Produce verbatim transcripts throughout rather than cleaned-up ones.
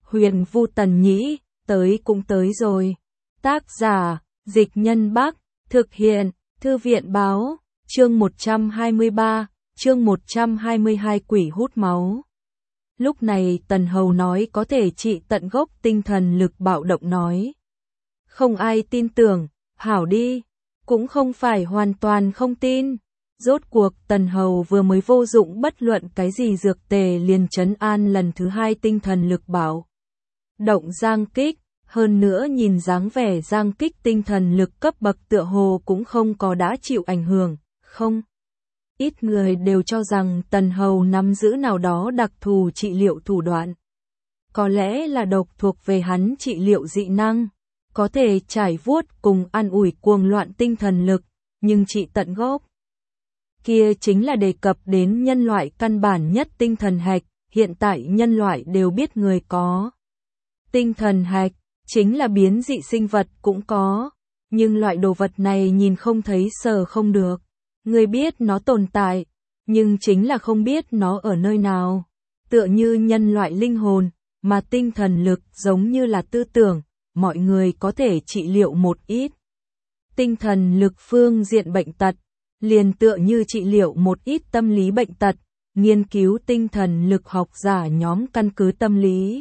Huyền Vu Tần Nhĩ, tới cũng tới rồi. Tác giả, Dịch Nhân Bắc, thực hiện, Thư viện Báo, chương một trăm hai mươi ba, chương một trăm hai mươi hai quỷ hút máu. Lúc này Tần Hầu nói có thể trị tận gốc tinh thần lực bạo động nói. Không ai tin tưởng, hảo đi, cũng không phải hoàn toàn không tin. Rốt cuộc Tần Hầu vừa mới vô dụng bất luận cái gì dược tề liền trấn an lần thứ hai tinh thần lực bạo động Giang Kích, hơn nữa nhìn dáng vẻ Giang Kích tinh thần lực cấp bậc tựa hồ cũng không có đã chịu ảnh hưởng, không. Ít người đều cho rằng Tần Hầu nắm giữ nào đó đặc thù trị liệu thủ đoạn. Có lẽ là độc thuộc về hắn trị liệu dị năng, có thể trải vuốt cùng an ủi cuồng loạn tinh thần lực, nhưng trị tận gốc kia chính là đề cập đến nhân loại căn bản nhất tinh thần hạch, hiện tại nhân loại đều biết người có. Tinh thần hạch, chính là biến dị sinh vật cũng có, nhưng loại đồ vật này nhìn không thấy sờ không được. Người biết nó tồn tại, nhưng chính là không biết nó ở nơi nào. Tựa như nhân loại linh hồn, mà tinh thần lực giống như là tư tưởng, mọi người có thể trị liệu một ít. Tinh thần lực phương diện bệnh tật, liền tựa như trị liệu một ít tâm lý bệnh tật, nghiên cứu tinh thần lực học giả nhóm căn cứ tâm lý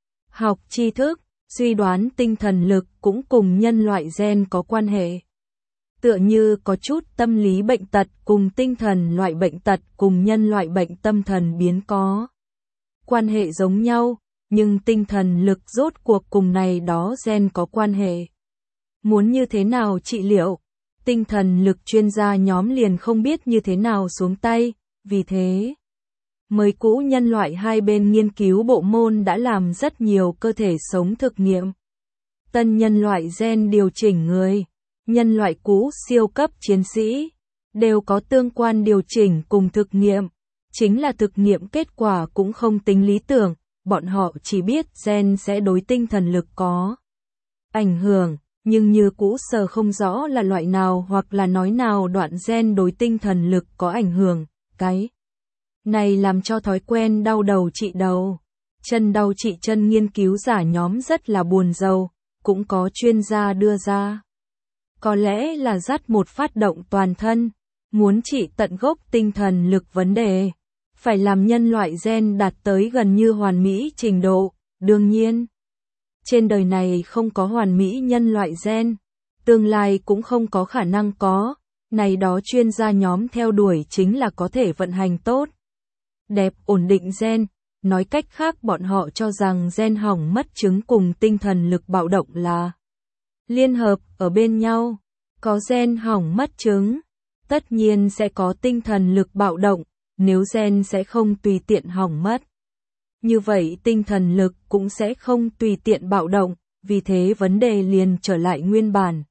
học tri thức, suy đoán tinh thần lực cũng cùng nhân loại gen có quan hệ. Tựa như có chút tâm lý bệnh tật cùng tinh thần loại bệnh tật cùng nhân loại bệnh tâm thần biến có quan hệ giống nhau, nhưng tinh thần lực rốt cuộc cùng này đó gen có quan hệ. Muốn như thế nào trị liệu, tinh thần lực chuyên gia nhóm liền không biết như thế nào xuống tay, vì thế mới cũ nhân loại hai bên nghiên cứu bộ môn đã làm rất nhiều cơ thể sống thực nghiệm. Tân nhân loại gen điều chỉnh người, nhân loại cũ siêu cấp chiến sĩ, đều có tương quan điều chỉnh cùng thực nghiệm. Chính là thực nghiệm kết quả cũng không tính lý tưởng, bọn họ chỉ biết gen sẽ đối tinh thần lực có ảnh hưởng, nhưng như cũ sờ không rõ là loại nào hoặc là nói nào đoạn gen đối tinh thần lực có ảnh hưởng, cái này làm cho thói quen đau đầu trị đầu, chân đau trị chân nghiên cứu giả nhóm rất là buồn rầu, cũng có chuyên gia đưa ra. Có lẽ là dắt một phát động toàn thân, muốn trị tận gốc tinh thần lực vấn đề, phải làm nhân loại gen đạt tới gần như hoàn mỹ trình độ, đương nhiên. Trên đời này không có hoàn mỹ nhân loại gen, tương lai cũng không có khả năng có, này đó chuyên gia nhóm theo đuổi chính là có thể vận hành tốt, đẹp ổn định gen, nói cách khác bọn họ cho rằng gen hỏng mất chứng cùng tinh thần lực bạo động là liên hợp ở bên nhau, có gen hỏng mất chứng, tất nhiên sẽ có tinh thần lực bạo động, nếu gen sẽ không tùy tiện hỏng mất. Như vậy tinh thần lực cũng sẽ không tùy tiện bạo động, vì thế vấn đề liền trở lại nguyên bản.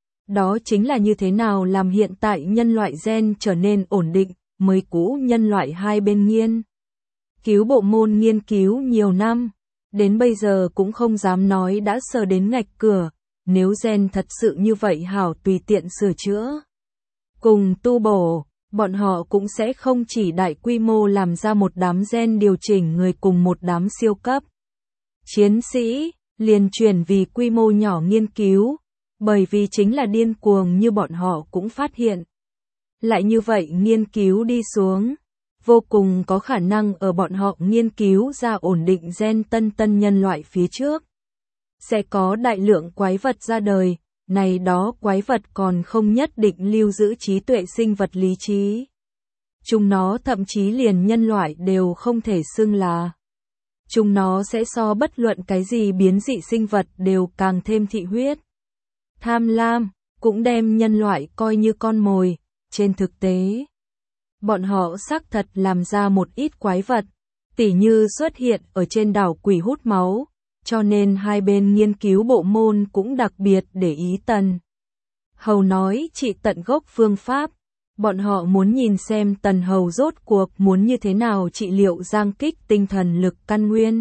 Đó chính là như thế nào làm hiện tại nhân loại gen trở nên ổn định, mới cũ nhân loại hai bên nghiên cứu bộ môn nghiên cứu nhiều năm, đến bây giờ cũng không dám nói đã sờ đến ngạch cửa, nếu gen thật sự như vậy hảo tùy tiện sửa chữa. Cùng tu bổ, bọn họ cũng sẽ không chỉ đại quy mô làm ra một đám gen điều chỉnh người cùng một đám siêu cấp chiến sĩ, liền chuyển vì quy mô nhỏ nghiên cứu, bởi vì chính là điên cuồng như bọn họ cũng phát hiện. Lại như vậy nghiên cứu đi xuống, vô cùng có khả năng ở bọn họ nghiên cứu ra ổn định gen tân tân nhân loại phía trước. Sẽ có đại lượng quái vật ra đời, này đó quái vật còn không nhất định lưu giữ trí tuệ sinh vật lý trí. Chúng nó thậm chí liền nhân loại đều không thể xưng là. Chúng nó sẽ so bất luận cái gì biến dị sinh vật đều càng thêm thị huyết. Tham lam, cũng đem nhân loại coi như con mồi, trên thực tế. Bọn họ xác thật làm ra một ít quái vật, tỉ như xuất hiện ở trên đảo quỷ hút máu. Cho nên hai bên nghiên cứu bộ môn cũng đặc biệt để ý Tần Hầu nói trị tận gốc phương pháp, bọn họ muốn nhìn xem Tần Hầu rốt cuộc muốn như thế nào trị liệu Giang Kích tinh thần lực căn nguyên.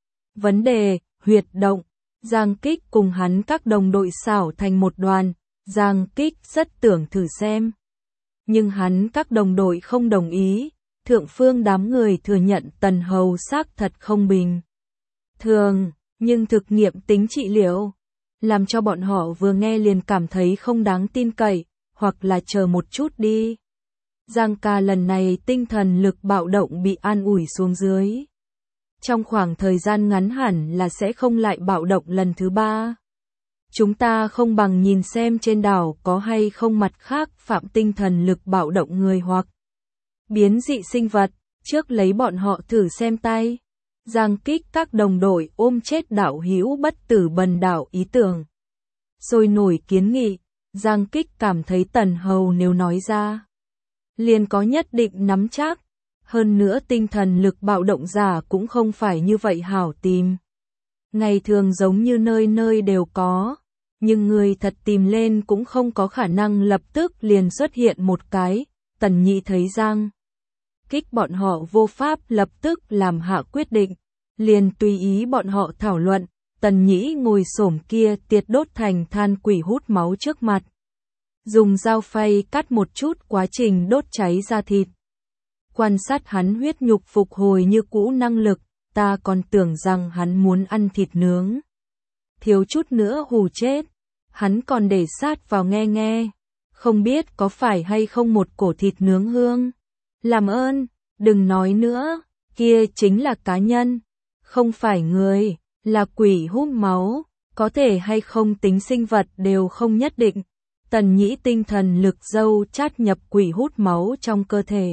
Vấn đề, huyệt động, Giang Kích cùng hắn các đồng đội xảo thành một đoàn, Giang Kích rất tưởng thử xem. Nhưng hắn các đồng đội không đồng ý, thượng phương đám người thừa nhận Tần Hầu xác thật không bình thường, nhưng thực nghiệm tính trị liệu, làm cho bọn họ vừa nghe liền cảm thấy không đáng tin cậy, hoặc là chờ một chút đi. Giang ca lần này tinh thần lực bạo động bị an ủi xuống dưới. Trong khoảng thời gian ngắn hẳn là sẽ không lại bạo động lần thứ ba. Chúng ta không bằng nhìn xem trên đảo có hay không mặt khác phạm tinh thần lực bạo động người hoặc biến dị sinh vật, trước lấy bọn họ thử xem tay. Giang Kích các đồng đội ôm chết đạo hữu bất tử bần đạo ý tưởng. Rồi nổi kiến nghị, Giang Kích cảm thấy Tần Hầu nếu nói ra, liền có nhất định nắm chắc. Hơn nữa tinh thần lực bạo động giả cũng không phải như vậy hảo tìm. Ngày thường giống như nơi nơi đều có, nhưng người thật tìm lên cũng không có khả năng lập tức liền xuất hiện một cái. Tần Nhĩ thấy Giang Kích bọn họ vô pháp lập tức làm hạ quyết định, liền tùy ý bọn họ thảo luận. Tần Nhĩ ngồi xổm kia tiệt đốt thành than quỷ hút máu trước mặt, dùng dao phay cắt một chút quá trình đốt cháy da thịt. Quan sát hắn huyết nhục phục hồi như cũ năng lực, ta còn tưởng rằng hắn muốn ăn thịt nướng. Thiếu chút nữa hù chết, hắn còn để sát vào nghe nghe, không biết có phải hay không một cổ thịt nướng hương. Làm ơn, đừng nói nữa, kia chính là cá nhân, không phải người, là quỷ hút máu, có thể hay không tính sinh vật đều không nhất định. Tần Nhĩ tinh thần lực dâu chát nhập quỷ hút máu trong cơ thể.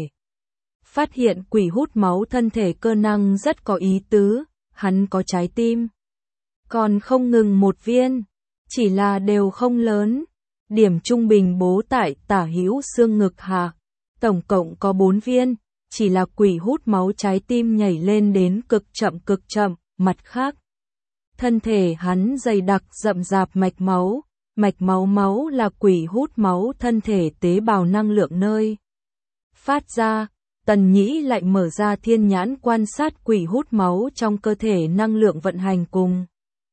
Phát hiện quỷ hút máu thân thể cơ năng rất có ý tứ, hắn có trái tim. Còn không ngừng một viên, chỉ là đều không lớn. Điểm trung bình bố tại tả hữu xương ngực hạ, tổng cộng có bốn viên, chỉ là quỷ hút máu trái tim nhảy lên đến cực chậm cực chậm, mặt khác. Thân thể hắn dày đặc rậm rạp mạch máu, mạch máu máu là quỷ hút máu thân thể tế bào năng lượng nơi phát ra. Tần Nhĩ lại mở ra thiên nhãn quan sát quỷ hút máu trong cơ thể năng lượng vận hành cùng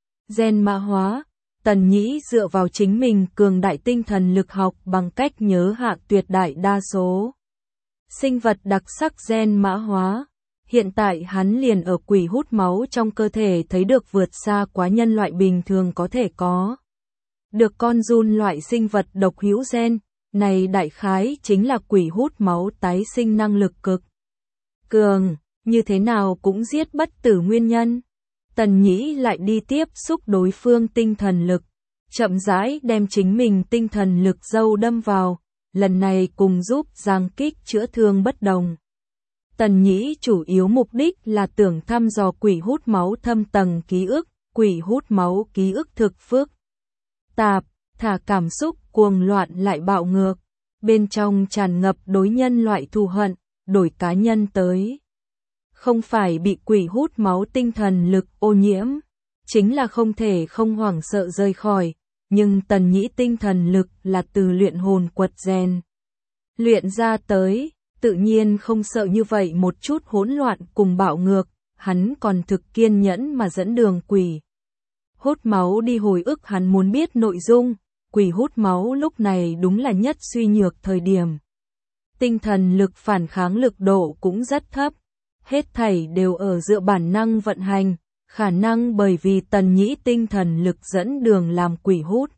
gen mã hóa. Tần Nhĩ dựa vào chính mình cường đại tinh thần lực học bằng cách nhớ hạ tuyệt đại đa số sinh vật đặc sắc gen mã hóa. Hiện tại hắn liền ở quỷ hút máu trong cơ thể thấy được vượt xa quá nhân loại bình thường có thể có được con giun loại sinh vật độc hữu gen. Này đại khái chính là quỷ hút máu tái sinh năng lực cực cường, như thế nào cũng giết bất tử nguyên nhân. Tần Nhĩ lại đi tiếp xúc đối phương tinh thần lực, chậm rãi đem chính mình tinh thần lực dâu đâm vào, lần này cùng giúp Giang Kích chữa thương bất đồng. Tần Nhĩ chủ yếu mục đích là tưởng thăm dò quỷ hút máu thâm tầng ký ức, quỷ hút máu ký ức thực phức tạp, thả cảm xúc cuồng loạn lại bạo ngược, bên trong tràn ngập đối nhân loại thù hận, đổi cá nhân tới. Không phải bị quỷ hút máu tinh thần lực ô nhiễm, chính là không thể không hoảng sợ rời khỏi, nhưng Tần Nhĩ tinh thần lực là từ luyện hồn quật gen luyện ra tới, tự nhiên không sợ như vậy một chút hỗn loạn cùng bạo ngược, hắn còn thực kiên nhẫn mà dẫn đường quỷ hút máu đi hồi ức hắn muốn biết nội dung. Quỷ hút máu lúc này đúng là nhất suy nhược thời điểm. Tinh thần lực phản kháng lực độ cũng rất thấp. Hết thảy đều ở dựa bản năng vận hành, khả năng bởi vì Tần Nhĩ tinh thần lực dẫn đường làm quỷ hút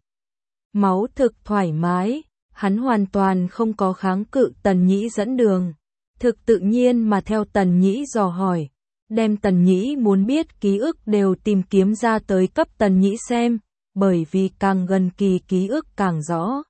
máu thực thoải mái, hắn hoàn toàn không có kháng cự Tần Nhĩ dẫn đường. Thực tự nhiên mà theo Tần Nhĩ dò hỏi, đem Tần Nhĩ muốn biết ký ức đều tìm kiếm ra tới cấp Tần Nhĩ xem. Bởi vì càng gần kỳ ký ức càng rõ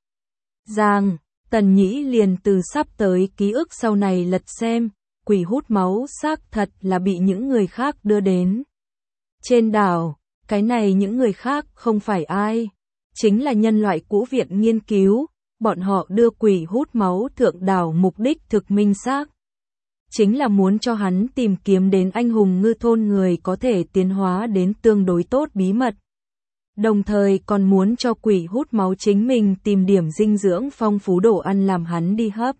ràng, Tần Nhĩ liền từ sắp tới ký ức sau này lật xem, quỷ hút máu xác thật là bị những người khác đưa đến trên đảo. Cái này những người khác không phải ai, chính là nhân loại cũ viện nghiên cứu, bọn họ đưa quỷ hút máu thượng đảo mục đích thực minh xác, chính là muốn cho hắn tìm kiếm đến anh hùng ngư thôn người có thể tiến hóa đến tương đối tốt bí mật. Đồng thời còn muốn cho quỷ hút máu chính mình tìm điểm dinh dưỡng phong phú đồ ăn làm hắn đi hấp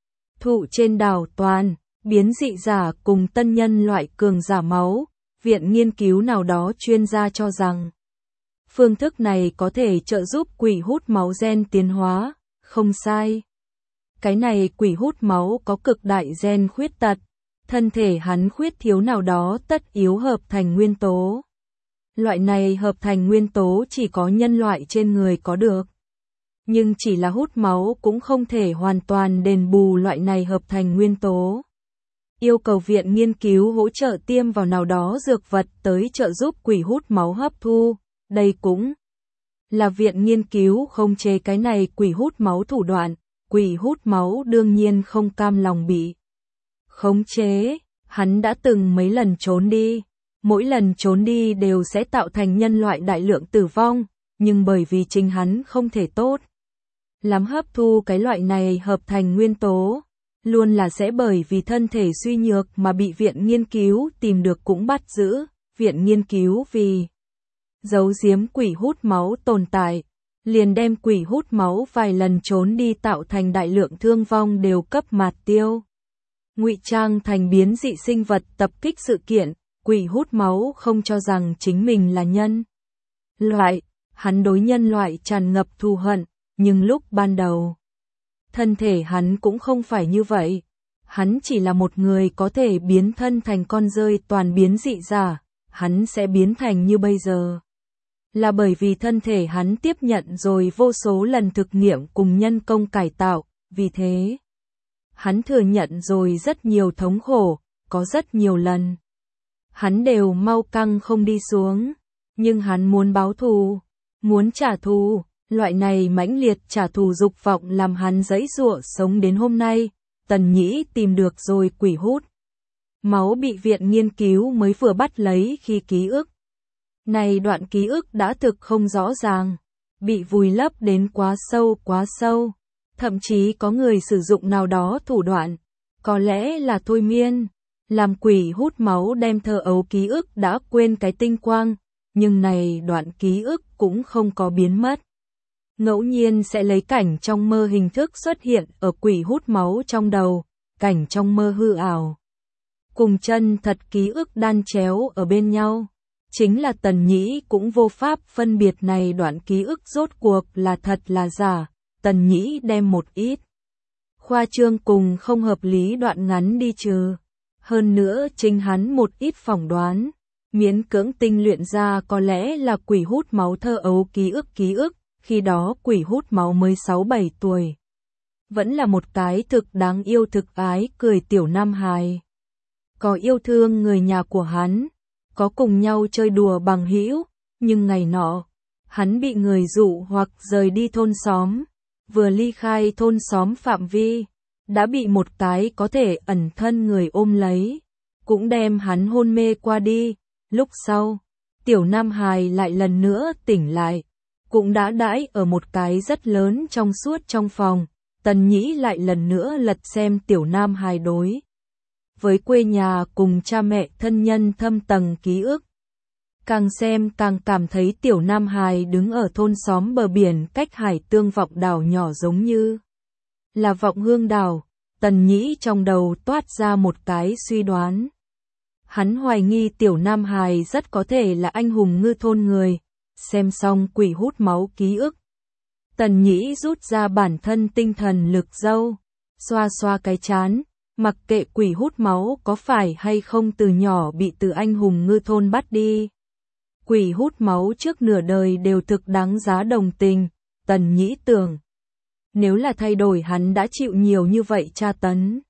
thụ trên đảo toàn, biến dị giả cùng tân nhân loại cường giả máu. Viện nghiên cứu nào đó chuyên gia cho rằng, phương thức này có thể trợ giúp quỷ hút máu gen tiến hóa, không sai. Cái này quỷ hút máu có cực đại gen khuyết tật, thân thể hắn khuyết thiếu nào đó tất yếu hợp thành nguyên tố. Loại này hợp thành nguyên tố chỉ có nhân loại trên người có được. Nhưng chỉ là hút máu cũng không thể hoàn toàn đền bù loại này hợp thành nguyên tố. Yêu cầu viện nghiên cứu hỗ trợ tiêm vào nào đó dược vật tới trợ giúp quỷ hút máu hấp thu. Đây cũng là viện nghiên cứu khống chế cái này quỷ hút máu thủ đoạn. Quỷ hút máu đương nhiên không cam lòng bị khống chế. Hắn đã từng mấy lần trốn đi. Mỗi lần trốn đi đều sẽ tạo thành nhân loại đại lượng tử vong. Nhưng bởi vì chính hắn không thể tốt lắm hấp thu cái loại này hợp thành nguyên tố, luôn là sẽ bởi vì thân thể suy nhược mà bị viện nghiên cứu tìm được cũng bắt giữ. Viện nghiên cứu vì giấu giếm quỷ hút máu tồn tại, liền đem quỷ hút máu vài lần trốn đi tạo thành đại lượng thương vong đều cấp mạt tiêu. Ngụy trang thành biến dị sinh vật tập kích sự kiện, quỷ hút máu không cho rằng chính mình là nhân loại, hắn đối nhân loại tràn ngập thù hận. Nhưng lúc ban đầu, thân thể hắn cũng không phải như vậy. Hắn chỉ là một người có thể biến thân thành con rơi toàn biến dị giả. Hắn sẽ biến thành như bây giờ là bởi vì thân thể hắn tiếp nhận rồi vô số lần thực nghiệm cùng nhân công cải tạo. Vì thế, hắn thừa nhận rồi rất nhiều thống khổ, có rất nhiều lần hắn đều mau căng không đi xuống. Nhưng hắn muốn báo thù, muốn trả thù. Loại này mãnh liệt trả thù dục vọng làm hắn giãy giụa sống đến hôm nay. Tần Nhĩ tìm được rồi quỷ hút máu bị viện nghiên cứu mới vừa bắt lấy khi ký ức. Này đoạn ký ức đã thực không rõ ràng, bị vùi lấp đến quá sâu quá sâu. Thậm chí có người sử dụng nào đó thủ đoạn, có lẽ là thôi miên, làm quỷ hút máu đem thơ ấu ký ức đã quên cái tinh quang. Nhưng này đoạn ký ức cũng không có biến mất. Ngẫu nhiên sẽ lấy cảnh trong mơ hình thức xuất hiện ở quỷ hút máu trong đầu, cảnh trong mơ hư ảo. Cùng chân thật ký ức đan chéo ở bên nhau. Chính là Tần Nhĩ cũng vô pháp phân biệt này đoạn ký ức rốt cuộc là thật là giả. Tần Nhĩ đem một ít khoa trương cùng không hợp lý đoạn ngắn đi trừ. Hơn nữa chính hắn một ít phỏng đoán, miễn cưỡng tinh luyện ra có lẽ là quỷ hút máu thơ ấu ký ức ký ức. Khi đó quỷ hút máu mới sáu bảy tuổi. Vẫn là một cái thực đáng yêu thực ái cười tiểu nam hài. Có yêu thương người nhà của hắn, có cùng nhau chơi đùa bằng hữu, nhưng ngày nọ, hắn bị người dụ hoặc rời đi thôn xóm, vừa ly khai thôn xóm phạm vi, đã bị một cái có thể ẩn thân người ôm lấy, cũng đem hắn hôn mê qua đi. Lúc sau, tiểu nam hài lại lần nữa tỉnh lại. Cũng đã đãi ở một cái rất lớn trong suốt trong phòng. Tần Nhĩ lại lần nữa lật xem tiểu nam hài đối với quê nhà cùng cha mẹ thân nhân thâm tầng ký ức. Càng xem càng cảm thấy tiểu nam hài đứng ở thôn xóm bờ biển cách hải tương vọng đảo nhỏ giống như là vọng hương đảo. Tần Nhĩ trong đầu toát ra một cái suy đoán. Hắn hoài nghi tiểu nam hài rất có thể là anh hùng ngư thôn người. Xem xong quỷ hút máu ký ức, Tần Nhĩ rút ra bản thân tinh thần lực dâu, xoa xoa cái chán, mặc kệ quỷ hút máu có phải hay không từ nhỏ bị từ anh hùng ngư thôn bắt đi. Quỷ hút máu trước nửa đời đều thực đáng giá đồng tình. Tần Nhĩ tưởng, nếu là thay đổi hắn đã chịu nhiều như vậy tra tấn,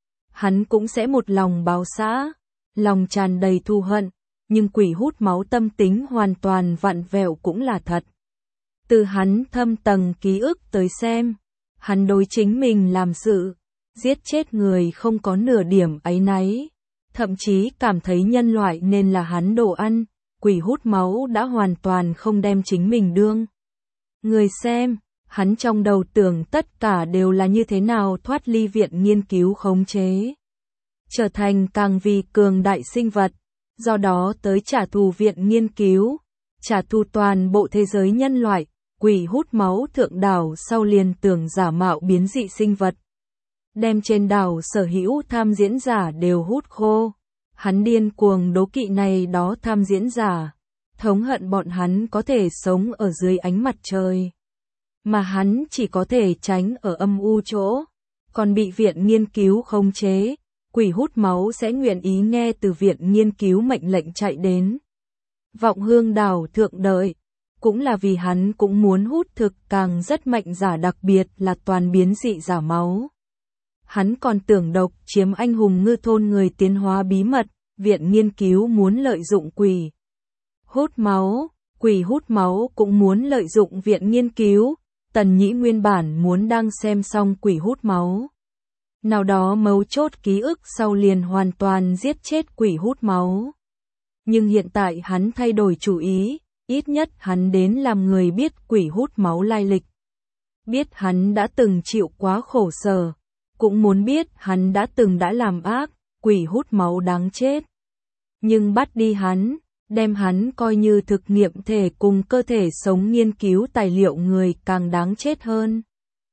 hắn cũng sẽ một lòng báo xã, lòng tràn đầy thù hận. Nhưng quỷ hút máu tâm tính hoàn toàn vặn vẹo cũng là thật. Từ hắn thâm tầng ký ức tới xem, hắn đối chính mình làm sự, giết chết người không có nửa điểm áy náy, thậm chí cảm thấy nhân loại nên là hắn đồ ăn. Quỷ hút máu đã hoàn toàn không đem chính mình đương người xem, hắn trong đầu tưởng tất cả đều là như thế nào thoát ly viện nghiên cứu khống chế, trở thành càng vì cường đại sinh vật. Do đó tới trả thù viện nghiên cứu, trả thù toàn bộ thế giới nhân loại. Quỷ hút máu thượng đảo sau liền tưởng giả mạo biến dị sinh vật, đem trên đảo sở hữu tham diễn giả đều hút khô. Hắn điên cuồng đố kỵ này đó tham diễn giả, thống hận bọn hắn có thể sống ở dưới ánh mặt trời, mà hắn chỉ có thể tránh ở âm u chỗ, còn bị viện nghiên cứu khống chế. Quỷ hút máu sẽ nguyện ý nghe từ viện nghiên cứu mệnh lệnh chạy đến Vọng Hương đảo thượng đợi, cũng là vì hắn cũng muốn hút thực càng rất mạnh giả, đặc biệt là toàn biến dị giả máu. Hắn còn tưởng độc chiếm anh hùng ngư thôn người tiến hóa bí mật, viện nghiên cứu muốn lợi dụng quỷ hút máu, quỷ hút máu cũng muốn lợi dụng viện nghiên cứu. Tần Nhĩ nguyên bản muốn đang xem xong quỷ hút máu. Nào đó mấu chốt ký ức sau liền hoàn toàn giết chết quỷ hút máu. Nhưng hiện tại hắn thay đổi chủ ý, ít nhất hắn đến làm người biết quỷ hút máu lai lịch. Biết hắn đã từng chịu quá khổ sở, cũng muốn biết hắn đã từng đã làm ác, quỷ hút máu đáng chết. Nhưng bắt đi hắn, đem hắn coi như thực nghiệm thể cùng cơ thể sống nghiên cứu tài liệu người càng đáng chết hơn.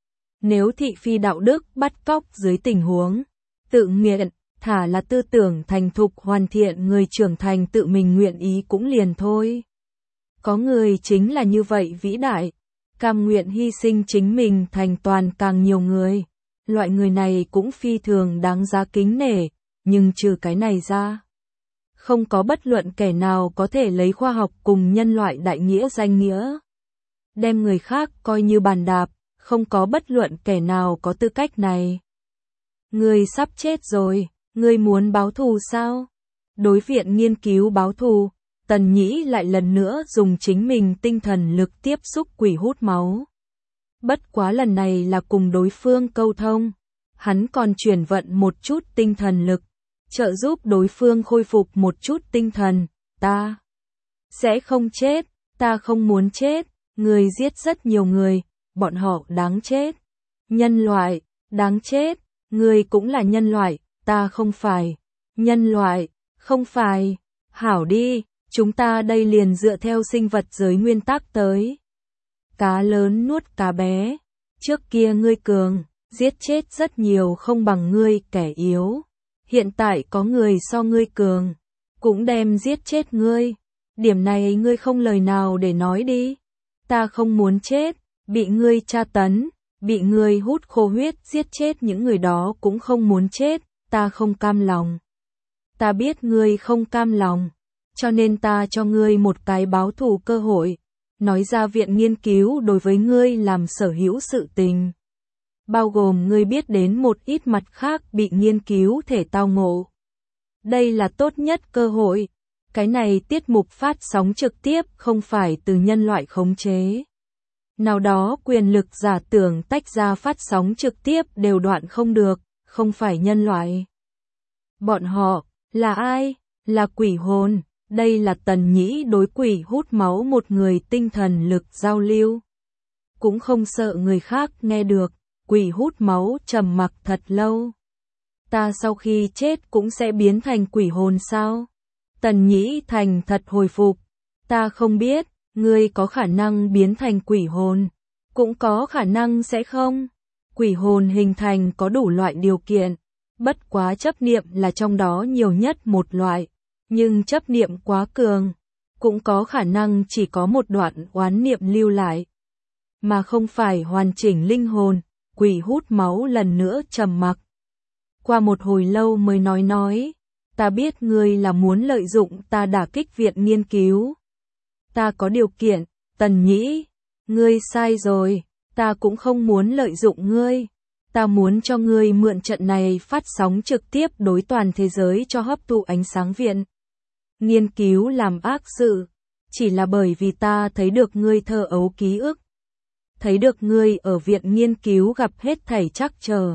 Nếu thị phi đạo đức bắt cóc dưới tình huống tự nguyện, thả là tư tưởng thành thục hoàn thiện người trưởng thành tự mình nguyện ý cũng liền thôi. Có người chính là như vậy vĩ đại, cam nguyện hy sinh chính mình thành toàn càng nhiều người. Loại người này cũng phi thường đáng giá kính nể, nhưng trừ cái này ra, không có bất luận kẻ nào có thể lấy khoa học cùng nhân loại đại nghĩa danh nghĩa đem người khác coi như bàn đạp, không có bất luận kẻ nào có tư cách này. Ngươi sắp chết rồi, ngươi muốn báo thù sao? Đối viện nghiên cứu báo thù, Tần Nhĩ lại lần nữa dùng chính mình tinh thần lực tiếp xúc quỷ hút máu. Bất quá lần này là cùng đối phương câu thông, hắn còn chuyển vận một chút tinh thần lực, trợ giúp đối phương khôi phục một chút tinh thần. Ta sẽ không chết, ta không muốn chết, ngươi giết rất nhiều người, bọn họ đáng chết. Nhân loại, đáng chết, ngươi cũng là nhân loại, ta không phải. Nhân loại, không phải. Hảo đi, chúng ta đây liền dựa theo sinh vật giới nguyên tắc tới. Cá lớn nuốt cá bé, trước kia ngươi cường, giết chết rất nhiều không bằng ngươi kẻ yếu. Hiện tại có người so ngươi cường, cũng đem giết chết ngươi. Điểm này ngươi không lời nào để nói đi. Ta không muốn chết, bị ngươi tra tấn, bị ngươi hút khô huyết giết chết những người đó cũng không muốn chết, ta không cam lòng. Ta biết ngươi không cam lòng, cho nên ta cho ngươi một cái báo thù cơ hội, nói ra viện nghiên cứu đối với ngươi làm sở hữu sự tình. Bao gồm ngươi biết đến một ít mặt khác bị nghiên cứu thể tao ngộ. Đây là tốt nhất cơ hội. Cái này tiết mục phát sóng trực tiếp không phải từ nhân loại khống chế. Nào đó quyền lực giả tưởng tách ra phát sóng trực tiếp đều đoạn không được, không phải nhân loại. Bọn họ, là ai? Là quỷ hồn. Đây là Tần Nhĩ đối quỷ hút máu một người tinh thần lực giao lưu. Cũng không sợ người khác nghe được, quỷ hút máu trầm mặc thật lâu. Ta sau khi chết cũng sẽ biến thành quỷ hồn sao? Tần Nhĩ thành thật hồi phục. Ta không biết, ngươi có khả năng biến thành quỷ hồn, cũng có khả năng sẽ không. Quỷ hồn hình thành có đủ loại điều kiện, bất quá chấp niệm là trong đó nhiều nhất một loại, nhưng chấp niệm quá cường, cũng có khả năng chỉ có một đoạn oán niệm lưu lại, mà không phải hoàn chỉnh linh hồn. Quỷ hút máu lần nữa trầm mặc. Qua một hồi lâu mới nói nói, ta biết ngươi là muốn lợi dụng ta đả kích viện nghiên cứu. Ta có điều kiện, Tần Nhĩ, ngươi sai rồi, ta cũng không muốn lợi dụng ngươi. Ta muốn cho ngươi mượn trận này phát sóng trực tiếp đối toàn thế giới cho hấp thụ ánh sáng viện nghiên cứu làm ác sự, chỉ là bởi vì ta thấy được ngươi thơ ấu ký ức. Thấy được ngươi ở viện nghiên cứu gặp hết thảy trắc trở.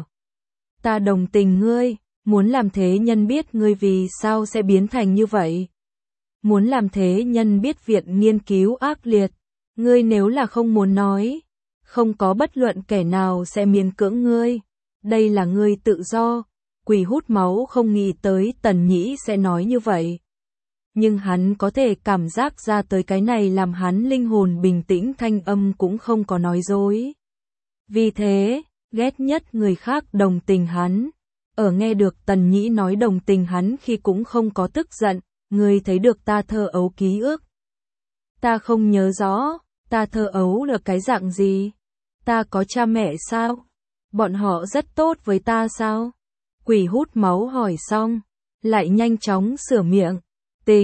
Ta đồng tình ngươi, muốn làm thế nhân biết ngươi vì sao sẽ biến thành như vậy. Muốn làm thế nhân biết viện nghiên cứu ác liệt. Ngươi nếu là không muốn nói, không có bất luận kẻ nào sẽ miễn cưỡng ngươi. Đây là ngươi tự do. Quỷ hút máu không nghĩ tới Tần Nhĩ sẽ nói như vậy. Nhưng hắn có thể cảm giác ra tới cái này làm hắn linh hồn bình tĩnh, thanh âm cũng không có nói dối. Vì thế, ghét nhất người khác đồng tình hắn. Ở nghe được Tần Nhĩ nói đồng tình hắn khi cũng không có tức giận, ngươi thấy được ta thơ ấu ký ức. Ta không nhớ rõ, ta thơ ấu là cái dạng gì? Ta có cha mẹ sao? Bọn họ rất tốt với ta sao? Quỷ hút máu hỏi xong, lại nhanh chóng sửa miệng. Tính,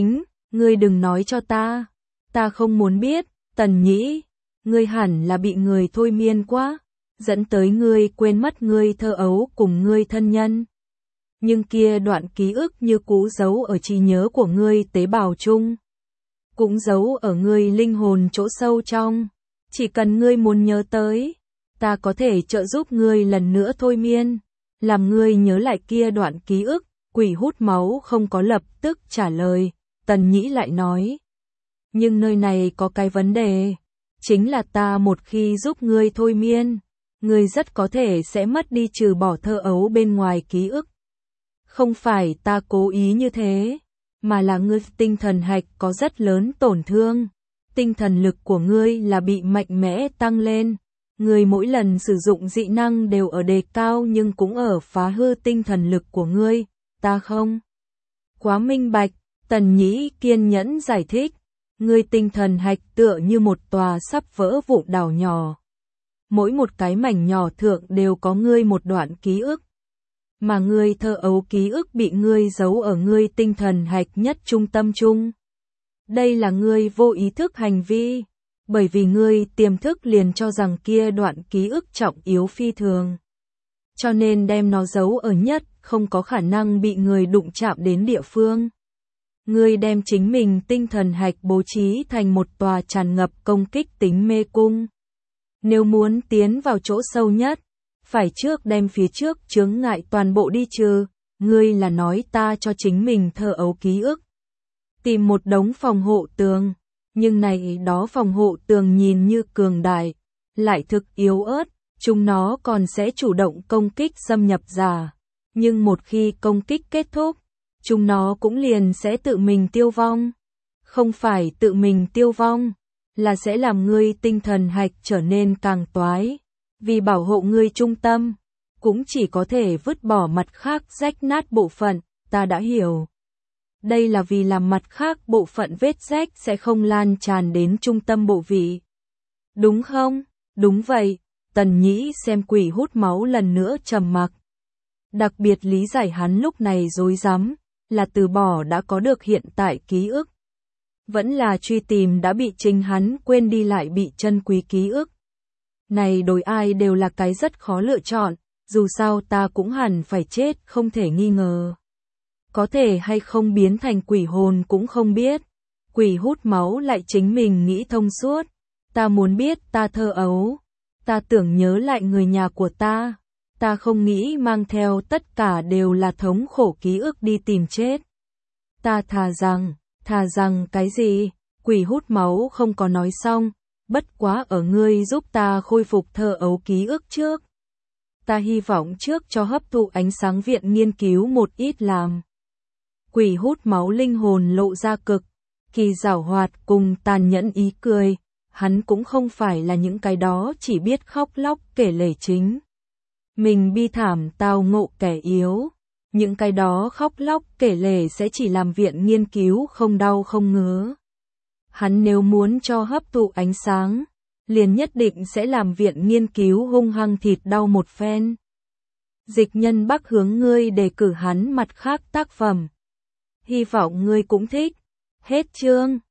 Ngươi đừng nói cho ta, ta không muốn biết. Tần Nhĩ, ngươi hẳn là bị người thôi miên quá, dẫn tới ngươi quên mất ngươi thơ ấu cùng ngươi thân nhân. Nhưng kia đoạn ký ức như cũ giấu ở trí nhớ của ngươi tế bào chung, cũng giấu ở ngươi linh hồn chỗ sâu trong. Chỉ cần ngươi muốn nhớ tới, ta có thể trợ giúp ngươi lần nữa thôi miên, làm ngươi nhớ lại kia đoạn ký ức. Quỷ hút máu không có lập tức trả lời, Tần Nhĩ lại nói. Nhưng nơi này có cái vấn đề, chính là ta một khi giúp ngươi thôi miên, ngươi rất có thể sẽ mất đi trừ bỏ thơ ấu bên ngoài ký ức. Không phải ta cố ý như thế, mà là ngươi tinh thần hạch có rất lớn tổn thương. Tinh thần lực của ngươi là bị mạnh mẽ tăng lên. Ngươi mỗi lần sử dụng dị năng đều ở đề cao nhưng cũng ở phá hư tinh thần lực của ngươi. Ta không quá minh bạch, Tần Nhĩ kiên nhẫn giải thích. Ngươi tinh thần hạch tựa như một tòa sắp vỡ vụn đảo nhỏ. Mỗi một cái mảnh nhỏ thượng đều có ngươi một đoạn ký ức. Mà ngươi thơ ấu ký ức bị ngươi giấu ở ngươi tinh thần hạch nhất trung tâm chung. Đây là ngươi vô ý thức hành vi, bởi vì ngươi tiềm thức liền cho rằng kia đoạn ký ức trọng yếu phi thường. Cho nên đem nó giấu ở nhất, không có khả năng bị người đụng chạm đến địa phương. Ngươi đem chính mình tinh thần hạch bố trí thành một tòa tràn ngập công kích tính mê cung. Nếu muốn tiến vào chỗ sâu nhất, phải trước đem phía trước chướng ngại toàn bộ đi trừ. Ngươi là nói ta cho chính mình thơ ấu ký ức tìm một đống phòng hộ tường, nhưng này đó phòng hộ tường nhìn như cường đại, lại thực yếu ớt, chúng nó còn sẽ chủ động công kích xâm nhập giả. Nhưng một khi công kích kết thúc, chúng nó cũng liền sẽ tự mình tiêu vong. Không phải tự mình tiêu vong, là sẽ làm ngươi tinh thần hạch trở nên càng toái. Vì bảo hộ ngươi trung tâm, cũng chỉ có thể vứt bỏ mặt khác rách nát bộ phận, ta đã hiểu. Đây là vì làm mặt khác bộ phận vết rách sẽ không lan tràn đến trung tâm bộ vị. Đúng không? Đúng vậy. Tần Nhĩ xem quỷ hút máu lần nữa trầm mặc. Đặc biệt lý giải hắn lúc này rối rắm, là từ bỏ đã có được hiện tại ký ức. Vẫn là truy tìm đã bị chính hắn quên đi lại bị chân quý ký ức. Này đối ai đều là cái rất khó lựa chọn, dù sao ta cũng hẳn phải chết không thể nghi ngờ. Có thể hay không biến thành quỷ hồn cũng không biết. Quỷ hút máu lại chính mình nghĩ thông suốt. Ta muốn biết ta thơ ấu. Ta tưởng nhớ lại người nhà của ta. Ta không nghĩ mang theo tất cả đều là thống khổ ký ức đi tìm chết. Ta thà rằng, thà rằng cái gì? Quỷ hút máu không có nói xong. Bất quá ở ngươi giúp ta khôi phục thơ ấu ký ức trước. Ta hy vọng trước cho hấp thụ ánh sáng viện nghiên cứu một ít làm. Quỷ hút máu linh hồn lộ ra cực kỳ giảo hoạt cùng tàn nhẫn ý cười. Hắn cũng không phải là những cái đó chỉ biết khóc lóc kể lể chính. Mình bi thảm tao ngộ kẻ yếu. Những cái đó khóc lóc kể lể sẽ chỉ làm viện nghiên cứu không đau không ngứa. Hắn nếu muốn cho hấp thụ ánh sáng, liền nhất định sẽ làm viện nghiên cứu hung hăng thịt đau một phen. Dịch Nhân Bắc hướng ngươi đề cử hắn mặt khác tác phẩm. Hy vọng ngươi cũng thích. Hết chương.